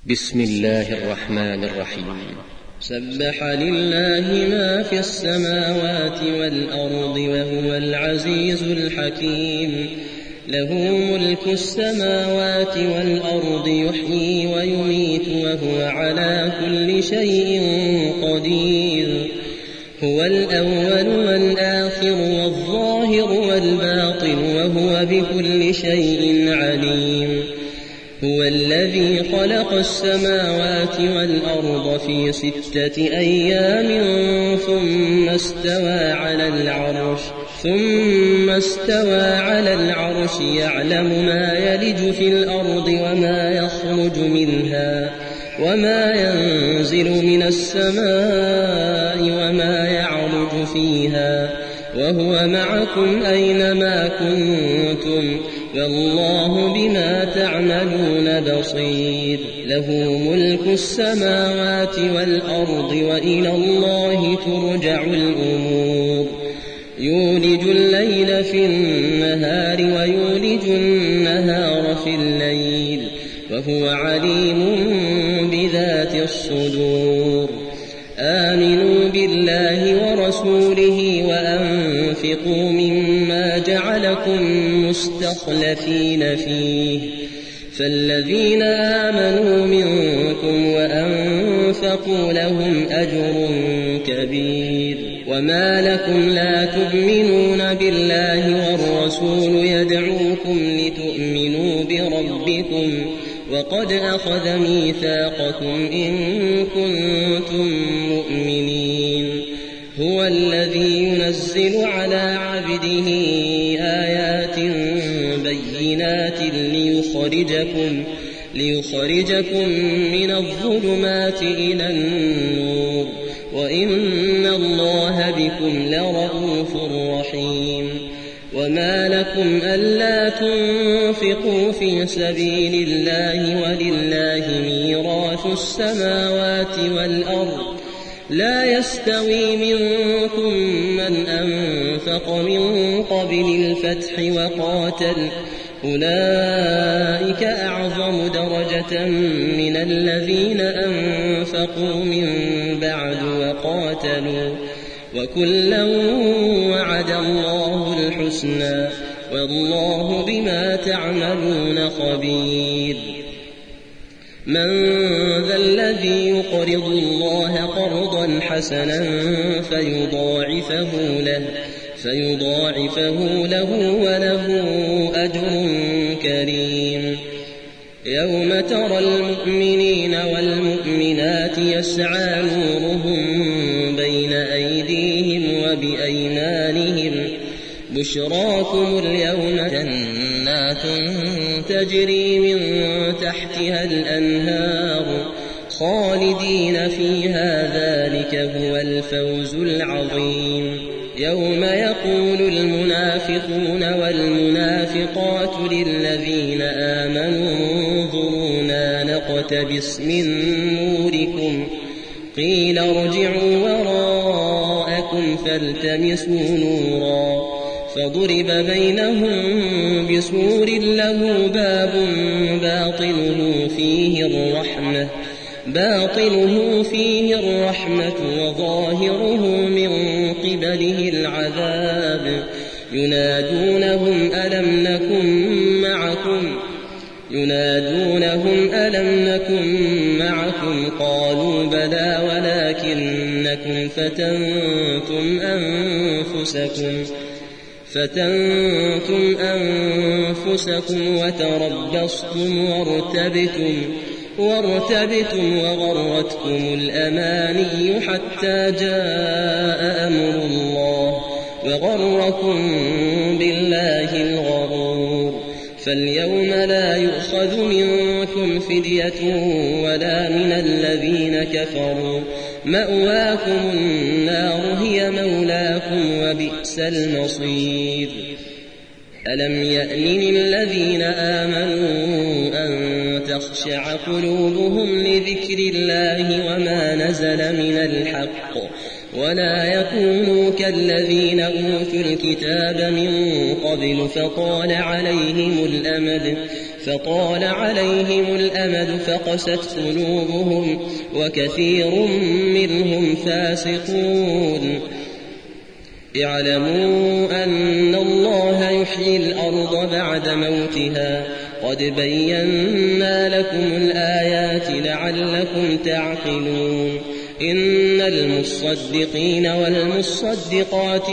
بسم الله الرحمن الرحيم. سبح لله ما في السماوات والأرض وهو العزيز الحكيم. له ملك السماوات والأرض يحيي ويميت وهو على كل شيء قدير. هو الأول والآخر والظاهر والباطن وهو بكل شيء عليم. هو الذي خلق السماوات والأرض في 6 أيام ثم استوى على العرش يعلم ما يلج في الأرض وما يخرج منها وما ينزل من السماء وما يعرج فيها وهو معكم أينما كنتم والله بما تعملون بصير. له ملك السماوات والأرض وإلى الله ترجع الأمور. يولج الليل في النهار ويولج النهار في الليل وهو عليم بذات الصدور. آمنوا بالله ورسوله وأنفقوا مما جعلكم مستخلفين فيه فالذين آمنوا منكم وأنفقوا لهم أجر كبير. وما لكم لا تؤمنون بالله والرسول يدعوكم لتؤمنوا بربكم وقد أخذ ميثاقكم إن كنتم مؤمنين. هو الذي ينزل على عبده آيات بينات ليخرجكم من الظلمات إلى النور وإن الله بكم لرءوف رحيم. وما لكم ألا تنفقوا في سبيل الله ولله ميراث السماوات والأرض لا يستوي منكم من أنفق من قبل الفتح وقاتل أولئك أعظم درجة من الذين أنفقوا من بعد وقاتلوا وكلا وعد الله الحسنى والله بما تعملون خبير. من ذا الذي يقرض الله قرضا حسنا فيضاعفه له وله أجر كريم. يوم ترى المؤمنين والمؤمنات يسعى نورهم بين أيديهم وبأيمانهم بشراكم اليوم جنات تجري من تحتها الأنهار خالدين فيها ذلك هو الفوز العظيم. يوم يقول المنافقون والمنافقات للذين آمنوا انظرونا نقتبس من نوركم قيل ارجعوا وراءكم فالتمسوا نورا فضرب بينهم بسور له باب باطنه فيه الرحمة وظاهره من قبله العذاب. ينادونهم ألم نكن معكم قالوا بلى ولكنكم فتنتم أنفسكم وتربصتم وارتبتم وغرتكم الأماني حتى جاء أمر الله وغركم بالله الغرور. فاليوم لا يؤخذ منكم فدية ولا من الذين كفروا مأواكم النار هي مولاكم وبئس المصير. ألم يأن للذين آمنوا أن تخشع قلوبهم لذكر الله وما نزل من الحق ولا يكونوا كالذين أوتوا الكتاب من قبل فطال عليهم الأمد فطال عليهم الأمد فقست قلوبهم وكثير منهم فاسقون اعلموا أن الله يحيي الأرض بعد موتها قد بينا لكم الآيات لعلكم تعقلون إن المصدقين والمصدقات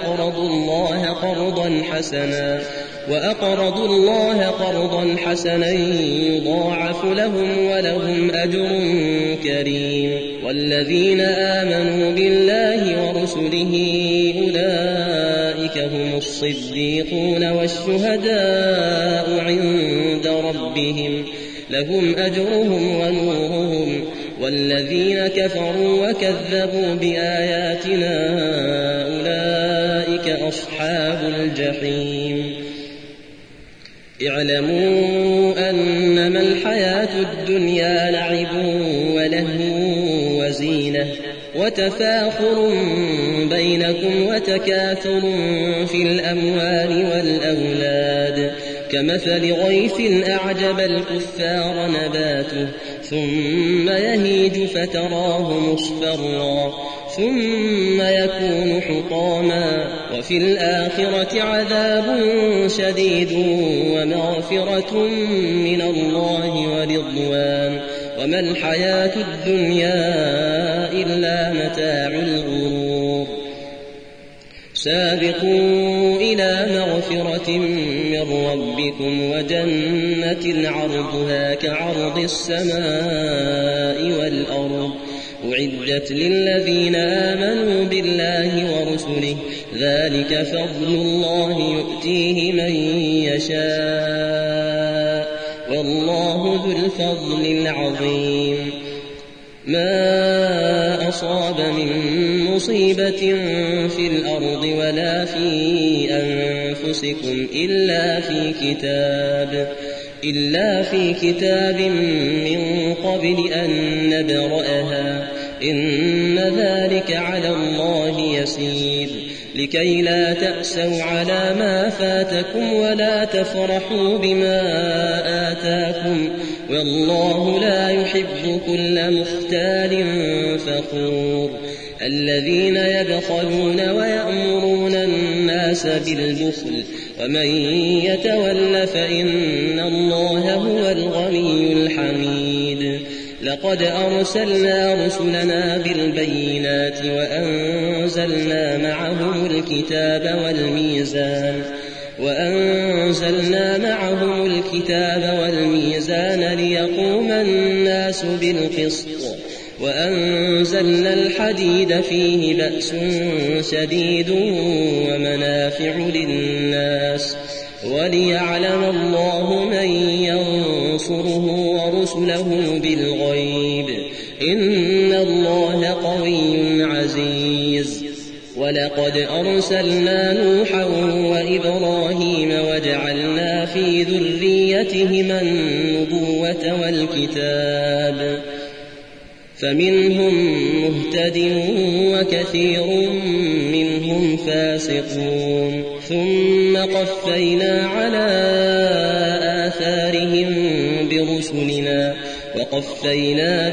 وأقرضوا الله قرضا حسنا يضاعف لهم ولهم أجر كريم والذين آمنوا بالله ورسله أولئك هم الصديقون والشهداء عند ربهم لهم أجرهم ونورهم والذين كفروا وكذبوا بآياتنا أولئك أصحاب الجحيم اعلموا أنما الحياة الدنيا لعب ولهو وزينة وتفاخر بينكم وتكاثر في الأموال والأولاد كمثل غيث أعجب الكفار نباته ثم يهيج فتراه مصفرا ثم يكون حطاما وفي الآخرة عذاب شديد ومغفرة من الله ورضوان وما الحياة الدنيا إلا متاع الغرور سابقوا إلى مغفرة من ربكم وجنة عرضها كعرض السماء والأرض أعدت للذين آمنوا بالله ورسله ذلك فضل الله يؤتيه من يشاء والله ذو الفضل العظيم ما أصاب من مصيبة في الأرض ولا في أنفسكم إلا في كتاب من قبل أن نبرأها إن ذلك على الله يسير لكي لا تأسوا على ما فاتكم ولا تفرحوا بما آتاكم والله لا يحب كل مختال فخور الذين يبخلون ويأمرون الناس بالبخل ومن يتول فإن الله هو الغني الحميد لقد أرسلنا رسلنا بالبينات وأنزلنا معهم الكتاب والميزان ليقوم الناس بالقسط وأنزلنا الحديد فيه بأس شديد ومنافع للناس وليعلم الله من ينصره ورسله بالغيب إن الله قوي عزيز ولقد أرسلنا نوحا وإبراهيم وجعلنا في ذريتهما النبوة والكتاب فمنهم مهتد وكثير منهم فاسقون ثم قفينا على آثارهم برسلنا وقفينا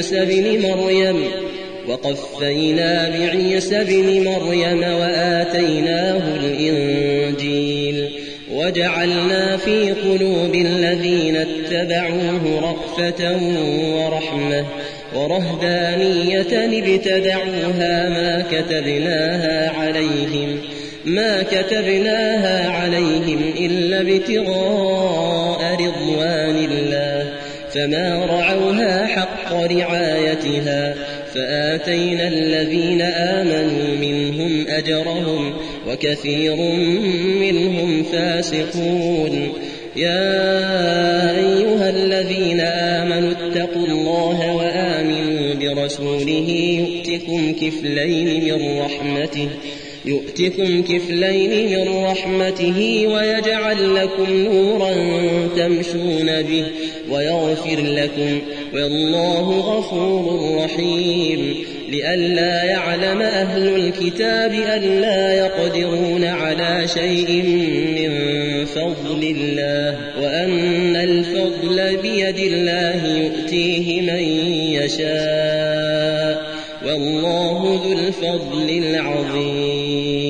بعيسى بن مريم وآتيناه الإنجيل وجعلنا في قلوب الذين اتبعوه رأفة ورحمة ورهبانية ابتدعوها ما كتبناها عليهم إلا ابتغاء رضوان الله فما رعوها حق رعايتها فآتينا الذين آمنوا منهم أجرهم وكثير منهم فاسقون يا أيها الذين آمنوا اتقوا الله وآمنوا برسوله يؤتكم كفلين يؤتكم كفلين من رحمته ويجعل لكم نورا تمشون به ويغفر لكم والله غفور رحيم لئلا يعلم أهل الكتاب ألا يقدرون على شيء من فضل الله وأن الفضل بيد الله يؤتيه من يشاء والله ذو الفضل العظيم